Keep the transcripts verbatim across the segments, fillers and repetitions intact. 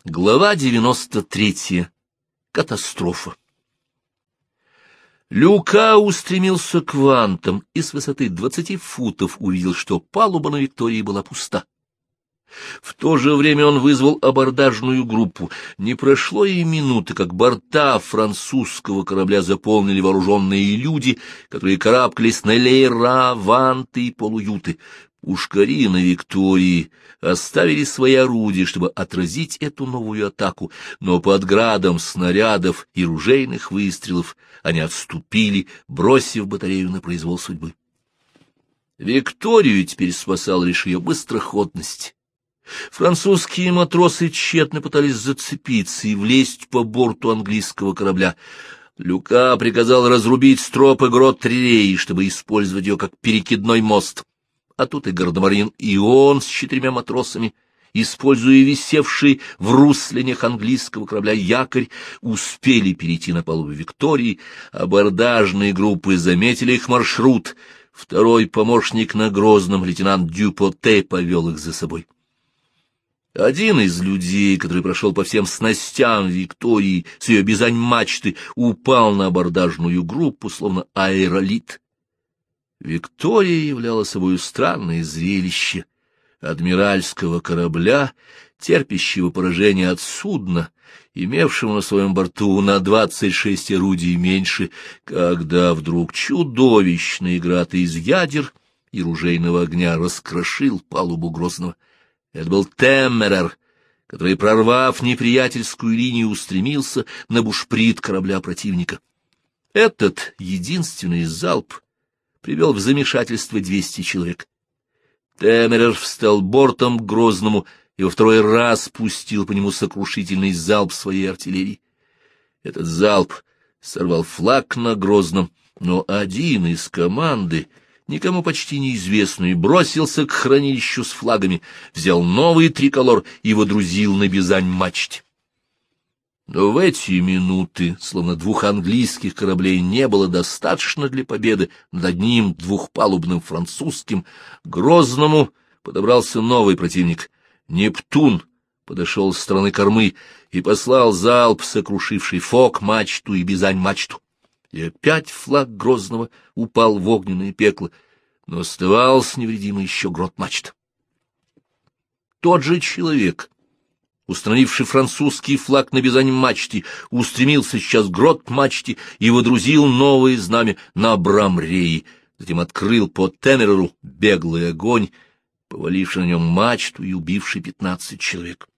Глава девяносто третья. Катастрофа. Люка устремился к вантам и с высоты двадцати футов увидел, что палуба на Виктории была пуста. В то же время он вызвал абордажную группу. Не прошло и минуты, как борта французского корабля заполнили вооруженные люди, которые карабкались на леера, ванты и полуюты. Пушкари на Виктории оставили свои орудия, чтобы отразить эту новую атаку, но под градом снарядов и ружейных выстрелов они отступили, бросив батарею на произвол судьбы. Викторию теперь спасала лишь ее быстроходность. Французские матросы тщетно пытались зацепиться и влезть по борту английского корабля. Люка приказал разрубить стропы грот-трелей, чтобы использовать ее как перекидной мост. А тут и гардемарин, и он с четырьмя матросами, используя висевший в руслинях английского корабля якорь, успели перейти на палубу Виктории. Абордажные группы заметили их маршрут. Второй помощник на Грозном, лейтенант Дюпоте, повел их за собой. Один из людей, который прошел по всем снастям Виктории с ее бизань-мачты, упал на абордажную группу, словно аэролит. Виктория являла собой странное зрелище адмиральского корабля, терпящего поражение от судна, имевшего на своем борту на двадцать шесть орудий меньше, когда вдруг чудовищный град из ядер и ружейного огня раскрошил палубу Грозного. Это был Теммерер, который, прорвав неприятельскую линию, устремился на бушприт корабля противника. Этот единственный залп привел в замешательство двести человек. Теммерер встал бортом к Грозному и во второй раз пустил по нему сокрушительный залп своей артиллерии. Этот залп сорвал флаг на Грозном, но один из команды, никому почти неизвестный, бросился к хранилищу с флагами, взял новый триколор и водрузил на бизань-мачте. Но в эти минуты, словно двух английских кораблей не было достаточно для победы над одним двухпалубным французским, к Грозному подобрался новый противник. Нептун подошел с стороны кормы и послал залп, сокрушивший фок-мачту и бизань-мачту. И опять флаг Грозного упал в огненное пекло, но оставался невредимый еще грот-мачта. Тот же человек, установивший французский флаг на бизань-мачте, устремился сейчас к грот-мачте и водрузил новое знамя на Брамреи, затем открыл по Теммереру беглый огонь, поваливший на нем мачту и убивший пятнадцать человек.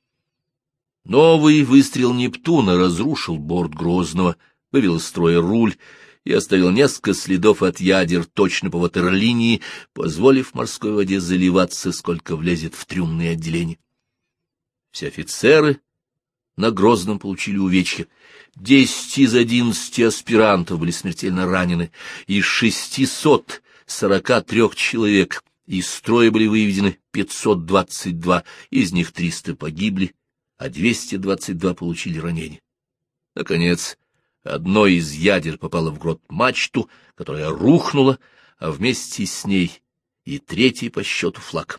Новый выстрел Нептуна разрушил борт Грозного, вывел из строя руль и оставил несколько следов от ядер точно по ватерлинии, позволив морской воде заливаться, сколько влезет в трюмные отделения. Все офицеры на Грозном получили увечья. Десять из одиннадцати аспирантов были смертельно ранены, из шестисот сорока трех человек из строя были выведены пятьсот двадцать два, из них триста погибли, а двести двадцать два получили ранения. Наконец, одно из ядер попало в грот-мачту, которая рухнула, а вместе с ней и третий по счету флаг.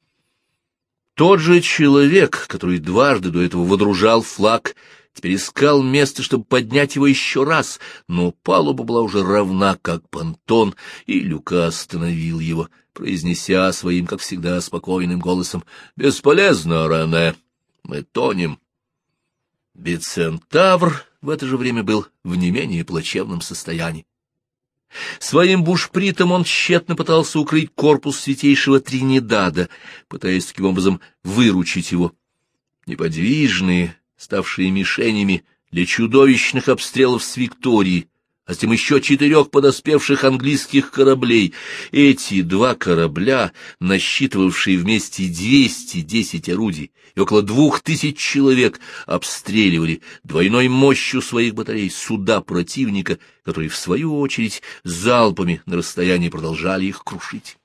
Тот же человек, который дважды до этого водружал флаг, теперь искал место, чтобы поднять его еще раз, но палуба была уже равна, как понтон, и Люка остановил его, произнеся своим, как всегда, спокойным голосом: «Бесполезно, Рене, мы тонем». Бицентавр в это же время был в не менее плачевном состоянии. Своим бушпритом он тщетно пытался укрыть корпус святейшего Тринидада, пытаясь таким образом выручить его. Неподвижные, ставшие мишенями для чудовищных обстрелов с Виктории, а затем еще четырех подоспевших английских кораблей, эти два корабля, насчитывавшие вместе двести десять орудий и около двух тысяч человек, обстреливали двойной мощью своих батарей суда противника, которые, в свою очередь, залпами на расстоянии продолжали их крушить.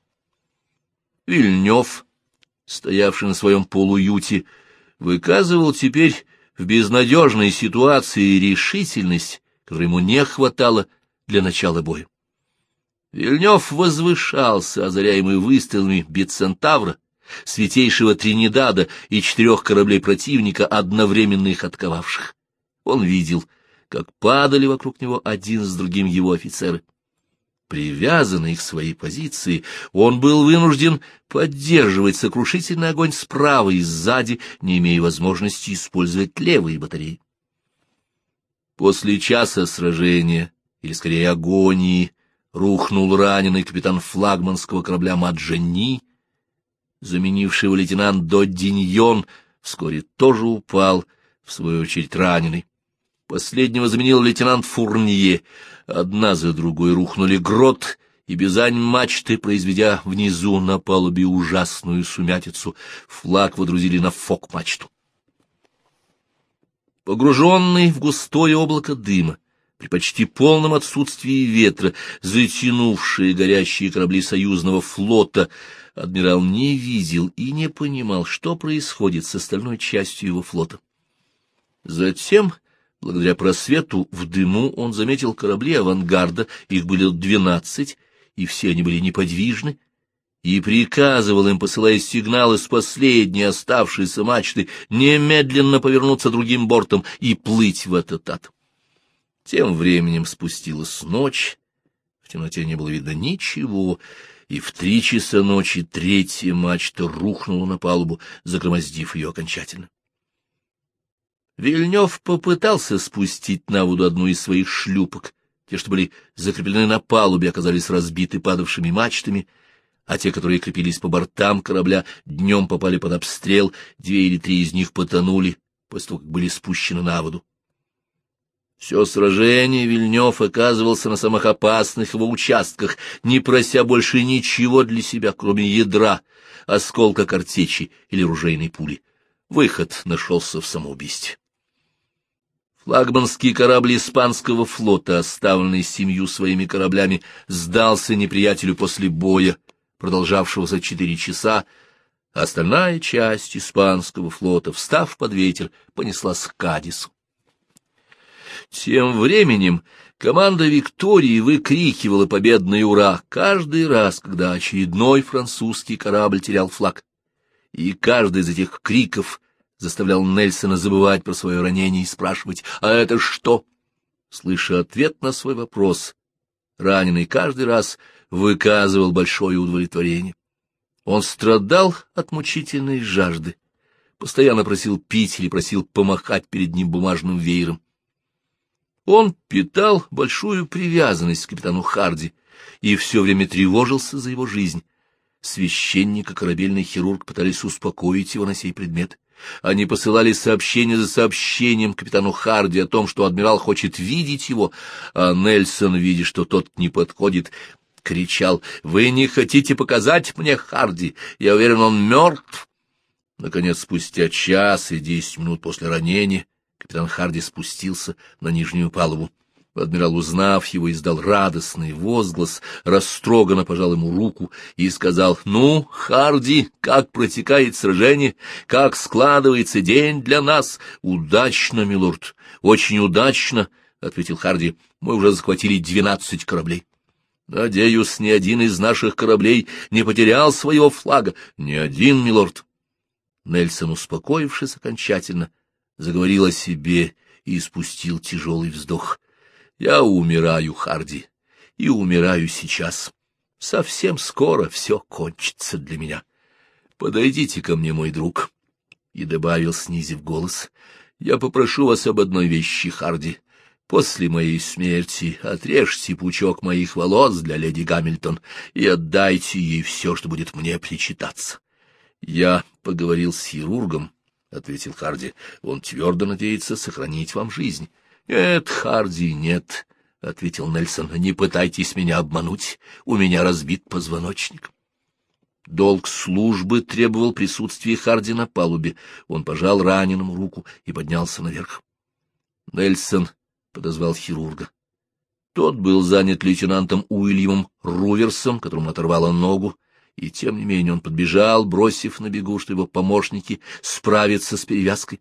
Вильнёв, стоявший на своем полуюте, выказывал теперь в безнадежной ситуации решительность, которой ему не хватало для начала боя. Вильнёв возвышался, озаряемый выстрелами Бицентавра, Святейшего Тринидада и четырех кораблей противника, одновременно их атаковавших. Он видел, как падали вокруг него один с другим его офицеры. Привязанный к своей позиции, он был вынужден поддерживать сокрушительный огонь справа и сзади, не имея возможности использовать левые батареи. После часа сражения, или скорее агонии, рухнул раненый капитан флагманского корабля Маджани, заменивший его лейтенант Додиньон, вскоре тоже упал, в свою очередь раненый. Последнего заменил лейтенант Фурнье. Одна за другой рухнули грот и бизань мачты, произведя внизу на палубе ужасную сумятицу. Флаг водрузили на фок-мачту. Погруженный в густое облако дыма, при почти полном отсутствии ветра, затянувшие горящие корабли союзного флота, адмирал не видел и не понимал, что происходит с остальной частью его флота. Затем, благодаря просвету в дыму, он заметил корабли авангарда, их было двенадцать, и все они были неподвижны, и приказывал им, посылая сигналы с последней оставшейся мачты, немедленно повернуться другим бортом и плыть в этот ад. Тем временем спустилась ночь, в темноте не было видно ничего, и в три часа ночи третья мачта рухнула на палубу, загромоздив ее окончательно. Вильнёв попытался спустить на воду одну из своих шлюпок. Те, что были закреплены на палубе, оказались разбиты падавшими мачтами, а те, которые крепились по бортам корабля, днем попали под обстрел, две или три из них потонули, после того, как были спущены на воду. Все сражение Вильнёв оказывался на самых опасных его участках, не прося больше ничего для себя, кроме ядра, осколка картечи или ружейной пули. Выход нашелся в самоубийстве. Флагманский корабль испанского флота, оставленный семью своими кораблями, сдался неприятелю после боя, продолжавшегося четыре часа, а остальная часть испанского флота, встав под ветер, понеслась к Кадису. Тем временем команда Виктории выкрикивала победный «Ура!» каждый раз, когда очередной французский корабль терял флаг. И каждый из этих криков заставлял Нельсона забывать про свое ранение и спрашивать: «А это что?». Слыша ответ на свой вопрос, раненый каждый раз выказывал большое удовлетворение. Он страдал от мучительной жажды, постоянно просил пить или просил помахать перед ним бумажным веером. Он питал большую привязанность к капитану Харди и все время тревожился за его жизнь. Священник и корабельный хирург пытались успокоить его на сей предмет. Они посылали сообщение за сообщением капитану Харди о том, что адмирал хочет видеть его, а Нельсон, видя, что тот не подходит, кричал: «Вы не хотите показать мне Харди? Я уверен, он мертв». Наконец, спустя час и десять минут после ранения, капитан Харди спустился на нижнюю палубу. Адмирал, узнав его, издал радостный возглас, растроганно пожал ему руку и сказал: «Ну, Харди, как протекает сражение? Как складывается день для нас?» «Удачно, милорд, очень удачно», — ответил Харди. «Мы уже захватили двенадцать кораблей». «Надеюсь, ни один из наших кораблей не потерял своего флага». «Ни один, милорд». Нельсон, успокоившись окончательно, заговорил о себе и испустил тяжелый вздох. «Я умираю, Харди, и умираю сейчас. Совсем скоро все кончится для меня. Подойдите ко мне, мой друг». И добавил, снизив голос: «Я попрошу вас об одной вещи, Харди. После моей смерти отрежьте пучок моих волос для леди Гамильтон и отдайте ей все, что будет мне причитаться». «Я поговорил с хирургом», — ответил Харди. «Он твердо надеется сохранить вам жизнь». «Нет, Харди, нет», — ответил Нельсон, — «не пытайтесь меня обмануть, у меня разбит позвоночник». Долг службы требовал присутствия Харди на палубе. Он пожал раненому руку и поднялся наверх. Нельсон подозвал хирурга. Тот был занят лейтенантом Уильямом Руверсом, которому оторвало ногу, и тем не менее он подбежал, бросив на бегу, что его помощники справятся с перевязкой.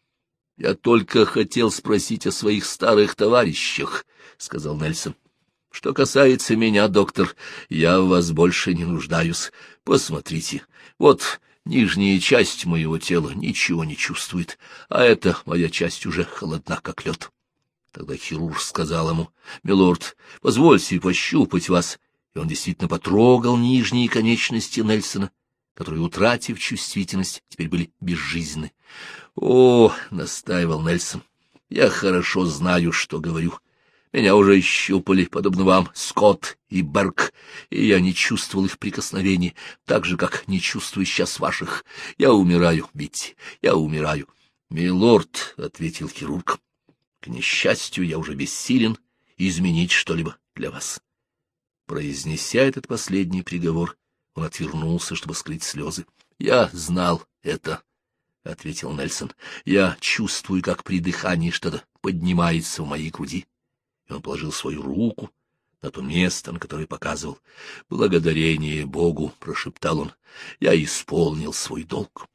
«Я только хотел спросить о своих старых товарищах», — сказал Нельсон. Что касается меня, доктор, я в вас больше не нуждаюсь. Посмотрите, вот нижняя часть моего тела ничего не чувствует, а эта моя часть уже холодна, как лед. Тогда хирург сказал ему: «Милорд, позвольте пощупать вас». И он действительно потрогал нижние конечности Нельсона, которые, утратив чувствительность, теперь были безжизненны. «О, — настаивал Нельсон, — я хорошо знаю, что говорю. Меня уже щупали, подобно вам, Скотт и Берг, и я не чувствовал их прикосновений, так же, как не чувствую сейчас ваших. Я умираю, Битти, я умираю». «Милорд, — ответил хирург, — к несчастью, я уже бессилен изменить что-либо для вас». Произнеся этот последний приговор, он отвернулся, чтобы скрыть слезы. «Я знал это», — ответил Нельсон. «Я чувствую, как при дыхании что-то поднимается в моей груди». И он положил свою руку на то место, на которое показывал. «Благодарение Богу», — прошептал он, — «я исполнил свой долг».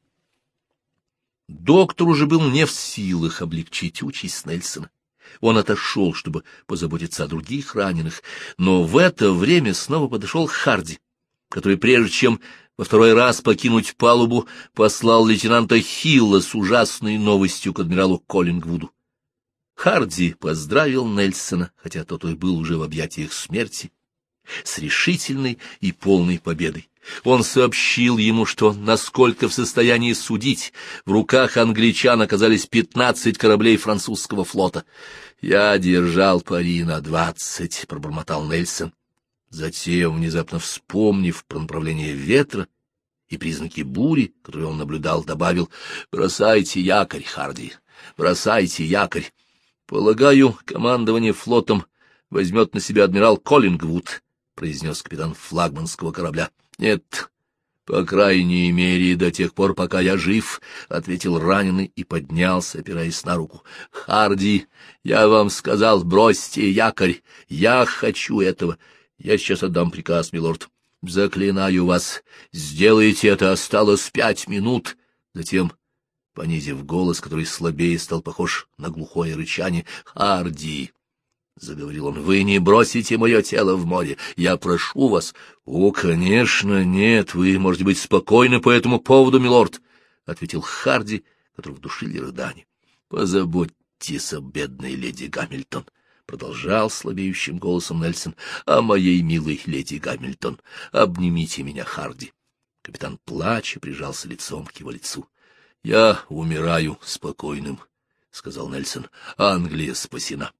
Доктор уже был не в силах облегчить участь Нельсона. Он отошел, чтобы позаботиться о других раненых, но в это время снова подошел Харди, который, прежде чем во второй раз покинуть палубу, послал лейтенанта Хилла с ужасной новостью к адмиралу Коллингвуду. Харди поздравил Нельсона, хотя тот и был уже в объятиях смерти, с решительной и полной победой. Он сообщил ему, что, насколько в состоянии судить, в руках англичан оказались пятнадцать кораблей французского флота. «Я держал пари на двадцать», — пробормотал Нельсон. Затем, внезапно вспомнив про направление ветра и признаки бури, которые он наблюдал, добавил: «Бросайте якорь, Харди, бросайте якорь. Полагаю, командование флотом возьмет на себя адмирал Коллингвуд», — произнес капитан флагманского корабля. «Нет, по крайней мере, до тех пор, пока я жив», — ответил раненый и поднялся, опираясь на руку. «Харди, я вам сказал, бросьте якорь. Я хочу этого. Я сейчас отдам приказ, милорд. Заклинаю вас, сделайте это, осталось пять минут». Затем, понизив голос, который слабее стал похож на глухое рычание: «Харди, — заговорил он, — вы не бросите мое тело в море. Я прошу вас». «О, конечно, нет, вы можете быть спокойны по этому поводу, милорд», — ответил Харди, которого душили рыдания. «Позаботьтесь о бедной леди Гамильтон», — продолжал слабеющим голосом Нельсон, — «о моей милой леди Гамильтон. Обнимите меня, Харди». Капитан, плача, прижался лицом к его лицу. «Я умираю спокойным», — сказал Нельсон. «Англия спасена».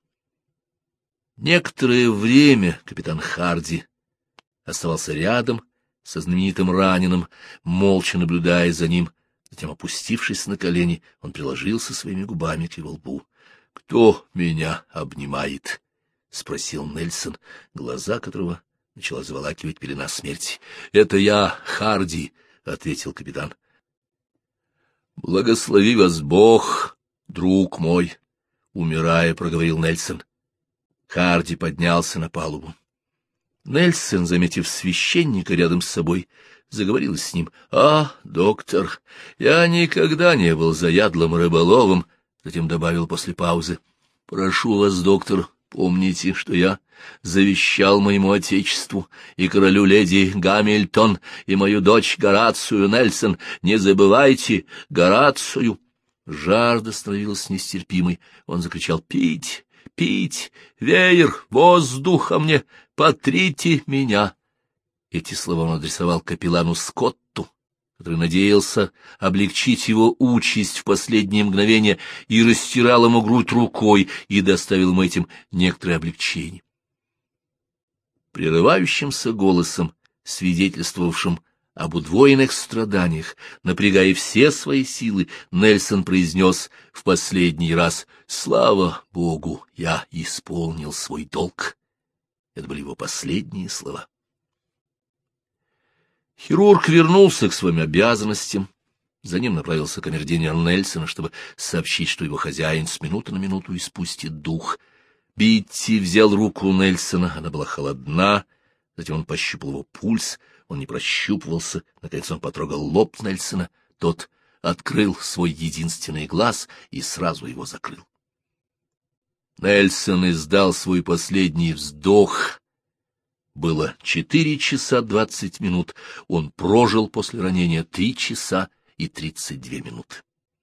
Некоторое время капитан Харди оставался рядом со знаменитым раненым, молча наблюдая за ним. Затем, опустившись на колени, он приложился своими губами к его лбу. «Кто меня обнимает?» — спросил Нельсон, глаза которого начала заволакивать пелена смерти. «Это я, Харди», — ответил капитан. «Благослови вас Бог, друг мой», — умирая, проговорил Нельсон. Харди поднялся на палубу. Нельсон, заметив священника рядом с собой, заговорил с ним. «А, доктор, я никогда не был заядлым рыболовом», — затем добавил после паузы. «Прошу вас, доктор, помните, что я завещал моему отечеству и королю леди Гамильтон и мою дочь Горацию Нельсон. Не забывайте Горацию». Жажда становилась нестерпимой. Он закричал: «Пить! Пить! Веер! Воздуха мне! Потрите меня!» Эти слова он адресовал капеллану Скотту, который надеялся облегчить его участь в последние мгновения, и растирал ему грудь рукой и доставил ему этим некоторое облегчение. Прерывающимся голосом, свидетельствовавшим об удвоенных страданиях, напрягая все свои силы, Нельсон произнес в последний раз: «Слава Богу, я исполнил свой долг». Это были его последние слова. Хирург вернулся к своим обязанностям. За ним направился камердинер Нельсона, чтобы сообщить, что его хозяин с минуты на минуту испустит дух. Битти взял руку Нельсона, она была холодна, затем он пощупал его пульс, он не прощупывался, наконец он потрогал лоб Нельсона, тот открыл свой единственный глаз и сразу его закрыл. Нельсон издал свой последний вздох. Было четыре часа двадцать минут. Он прожил после ранения три часа и тридцать две минуты.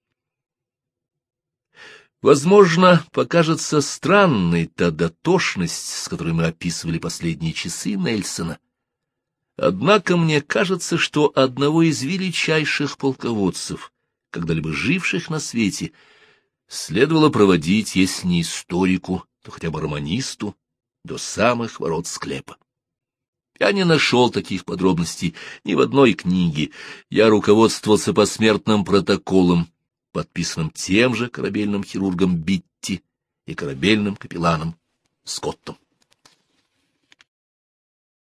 Возможно, покажется странной та дотошность, с которой мы описывали последние часы Нельсона. Однако мне кажется, что одного из величайших полководцев, когда-либо живших на свете, следовало проводить, если не историку, то хотя бы романисту, до самых ворот склепа. Я не нашел таких подробностей ни в одной книге. Я руководствовался посмертным протоколом, подписанным тем же корабельным хирургом Битти и корабельным капелланом Скоттом.